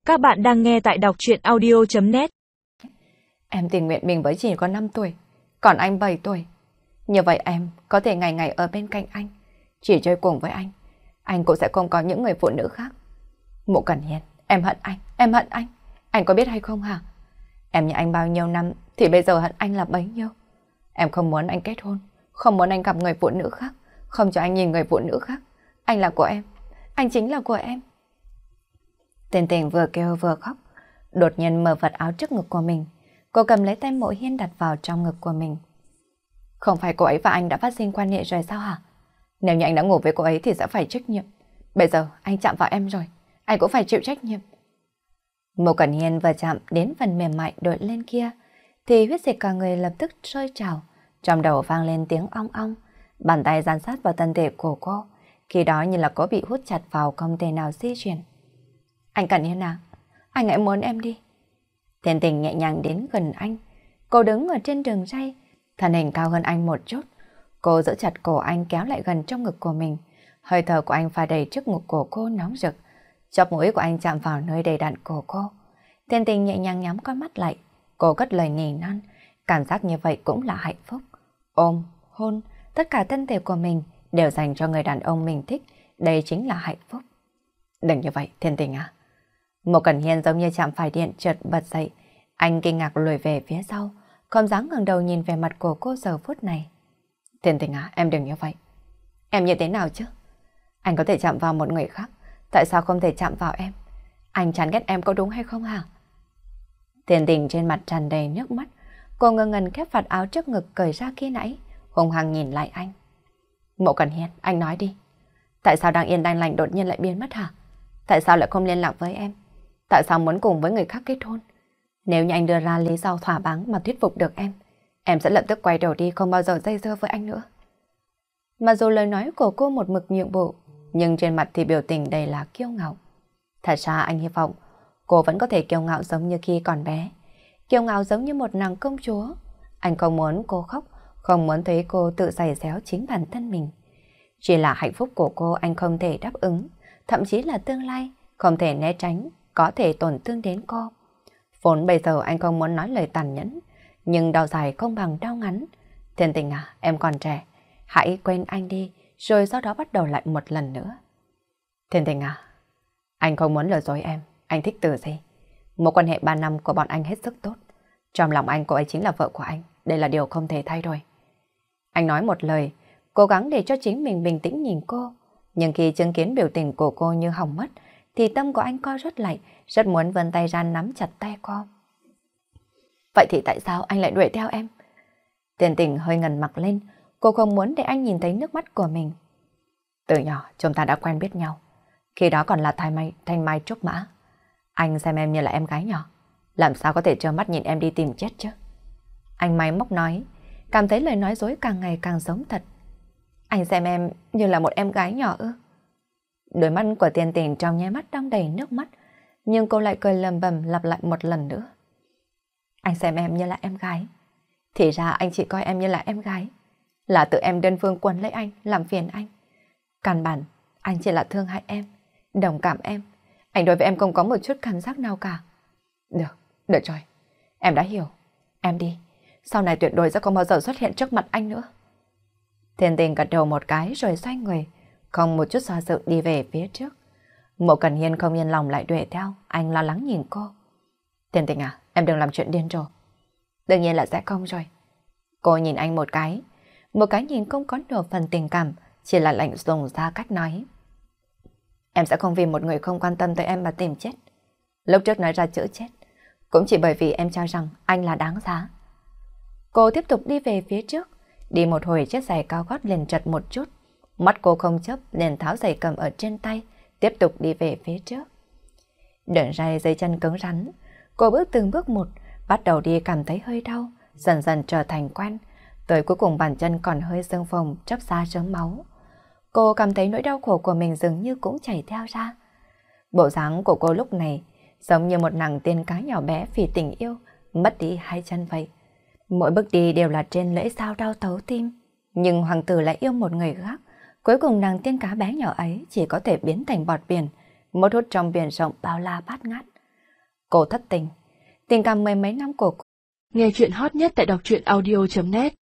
Các bạn đang nghe tại đọc truyện audio.net. Em tình nguyện mình mới chỉ có 5 tuổi, còn anh 7 tuổi. Như vậy em có thể ngày ngày ở bên cạnh anh, chỉ chơi cùng với anh cũng sẽ không có những người phụ nữ khác. Mộ Cẩn Hiền, em hận anh hận anh có biết hay không hả? Em như anh bao nhiêu năm thì bây giờ hận anh là bấy nhiêu. Em không muốn anh kết hôn, không muốn anh gặp người phụ nữ khác, không cho anh nhìn người phụ nữ khác. Anh là của em, anh chính là của em. Tên Tình vừa kêu vừa khóc, đột nhiên mở vật áo trước ngực của mình. Cô cầm lấy tay Mộ Hiên đặt vào trong ngực của mình. Không phải cô ấy và anh đã phát sinh quan hệ rồi sao hả? Nếu như anh đã ngủ với cô ấy thì sẽ phải trách nhiệm. Bây giờ anh chạm vào em rồi, anh cũng phải chịu trách nhiệm. Mộ Cẩn Hiên vừa chạm đến phần mềm mại đội lên kia thì huyết dịch cả người lập tức sôi trào. Trong đầu vang lên tiếng ong ong. Bàn tay dán sát vào thân thể của cô, khi đó như là có bị hút chặt vào, không thể nào di chuyển. Anh Cẩn Hiên à, anh hãy muốn em đi. Tên Tình nhẹ nhàng đến gần anh. Cô đứng ở trên đường ray, thân hình cao hơn anh một chút. Cô giữ chặt cổ anh kéo lại gần trong ngực của mình. Hơi thở của anh pha đầy trước ngực của cô nóng rực. Chóp mũi của anh chạm vào nơi đầy đặn của cô. Tên Tình nhẹ nhàng nhắm con mắt lại. Cô cất lời nỉ non. Cảm giác như vậy cũng là hạnh phúc. Ôm, hôn, tất cả thân thể của mình đều dành cho người đàn ông mình thích. Đây chính là hạnh phúc. Đừng như vậy, Thiên Tình à. Mộ Cẩn Hiên giống như chạm phải điện, chợt bật dậy. Anh kinh ngạc lùi về phía sau, không dám ngẩng đầu nhìn về mặt của cô giờ phút này. Thiên Tình à, em đừng như vậy. Em như thế nào chứ? Anh có thể chạm vào một người khác, tại sao không thể chạm vào em? Anh chán ghét em có đúng hay không hả? Thiên Tình trên mặt tràn đầy nước mắt. Cô ngơ ngẩn khép vạt áo trước ngực cởi ra khi nãy, hung hăng nhìn lại anh. Mộ Cẩn Hiên, anh nói đi. Tại sao đang yên đang lành đột nhiên lại biến mất hả? Tại sao lại không liên lạc với em? Tại sao muốn cùng với người khác kết hôn? Nếu như anh đưa ra lý do thỏa đáng mà thuyết phục được em sẽ lập tức quay đầu đi, không bao giờ dây dưa với anh nữa. Mà dù lời nói của cô một mực nhượng bộ, nhưng trên mặt thì biểu tình đầy là kiêu ngạo. Thật ra anh hy vọng cô vẫn có thể kiêu ngạo giống như khi còn bé. Kiêu ngạo giống như một nàng công chúa. Anh không muốn cô khóc, không muốn thấy cô tự giày xéo chính bản thân mình. Chỉ là hạnh phúc của cô anh không thể đáp ứng, thậm chí là tương lai không thể né tránh, có thể tổn thương đến cô. Vốn bây giờ anh không muốn nói lời tàn nhẫn, nhưng đau dài không bằng đau ngắn. Thiên Tình à, em còn trẻ, hãy quên anh đi, rồi sau đó bắt đầu lại một lần nữa. Thiên Tình à, anh không muốn lừa dối em, anh thích Từ Di. Mối quan hệ 3 năm của bọn anh hết sức tốt. Trong lòng anh cô ấy chính là vợ của anh, đây là điều không thể thay đổi. Anh nói một lời, cố gắng để cho chính mình bình tĩnh nhìn cô. Nhưng khi chứng kiến biểu tình của cô như hỏng mất, thì tâm của anh co rút lại, rất muốn vươn tay ra nắm chặt tay cô. Vậy thì tại sao anh lại đuổi theo em? Tiền Tình hơi ngần mặt lên, cô không muốn để anh nhìn thấy nước mắt của mình. Từ nhỏ chúng ta đã quen biết nhau, khi đó còn là thanh mai trúc mã. Anh xem em như là em gái nhỏ, làm sao có thể trơ mắt nhìn em đi tìm chết chứ? Anh máy móc nói, cảm thấy lời nói dối càng ngày càng giống thật. Anh xem em như là một em gái nhỏ ư? Đôi mắt của Tiền Tình trong nháy mắt đong đầy nước mắt, nhưng cô lại cười lầm bầm lặp lại một lần nữa. Anh xem em như là em gái. Thì ra anh chỉ coi em như là em gái. Là tự em đơn phương quấn lấy anh, làm phiền anh. Căn bản, anh chỉ là thương hại em, đồng cảm em. Anh đối với em không có một chút cảm giác nào cả. Được rồi. Em đã hiểu. Em đi. Sau này tuyệt đối sẽ không bao giờ xuất hiện trước mặt anh nữa. Thiên Tình gật đầu một cái rồi xoay người, không một chút do dự đi về phía trước. Mộ Cẩn Hiên không yên lòng lại đuổi theo, anh lo lắng nhìn cô. Thiên Tình à, em đừng làm chuyện điên rồ. Đương nhiên là sẽ không rồi. Cô nhìn anh một cái nhìn không có nửa phần tình cảm, chỉ là lạnh lùng ra cách nói. Em sẽ không vì một người không quan tâm tới em mà tìm chết. Lúc trước nói ra chữ chết, cũng chỉ bởi vì em cho rằng anh là đáng giá. Cô tiếp tục đi về phía trước, đi một hồi chiếc giày cao gót liền trật một chút. Mắt cô không chớp liền tháo giày cầm ở trên tay, tiếp tục đi về phía trước. Đường ray dây chân cứng rắn, cô bước từng bước một, bắt đầu đi cảm thấy hơi đau, dần dần trở thành quen. Tới cuối cùng bàn chân còn hơi sưng phồng, chắp ra chấm máu. Cô cảm thấy nỗi đau khổ của mình dường như cũng chảy theo ra. Bộ dáng của cô lúc này giống như một nàng tiên cá nhỏ bé vì tình yêu, mất đi hai chân vậy. Mỗi bước đi đều là trên lưỡi dao đau thấu tim. Nhưng hoàng tử lại yêu một người khác. Cuối cùng nàng tiên cá bé nhỏ ấy chỉ có thể biến thành bọt biển, mất hút trong biển rộng bao la bát ngát. Cô thất tình. Tình cảm mười mấy năm của cô. Nghe chuyện hot nhất tại đọc truyện audio.net